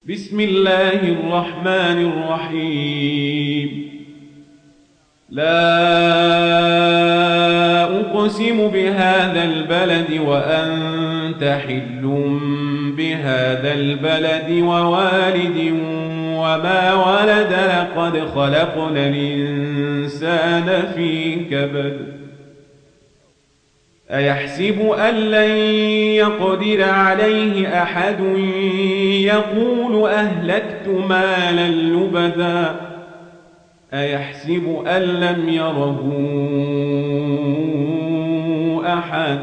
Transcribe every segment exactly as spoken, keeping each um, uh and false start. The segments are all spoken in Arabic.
بسم الله الرحمن الرحيم. لا أقسم بهذا البلد وأنت حل بهذا البلد ووالد وما ولد لقد خلقنا الإنسان في كبد أيحسب أن لن يقدر عليه أحد يقول أهلكت مالا لبدا أيحسب أن لم يره أحد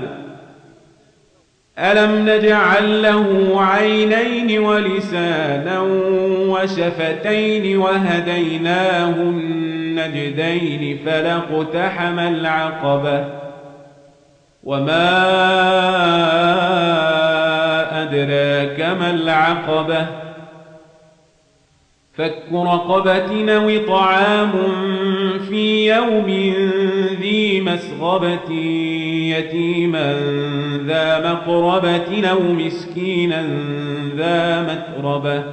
ألم نجعل له عينين ولسانا وشفتين وهديناه النجدين فلاقتحم العقبة وما أدراك ما العقبة فك رقبة أو طعام في يوم ذي مسغبة يتيما ذا مقربة أو مسكينا ذا متربة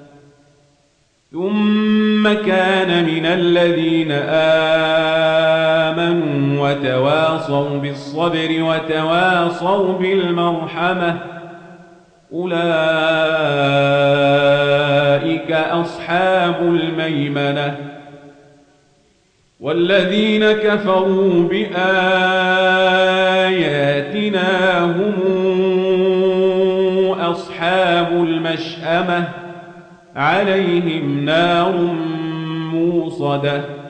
ثم كان من الذين آمنوا وتواصوا بالصبر وتواصوا بالمرحمة أولئك أصحاب الميمنة والذين كفروا بآياتنا هم أصحاب المشأمة عليهم نار موصدة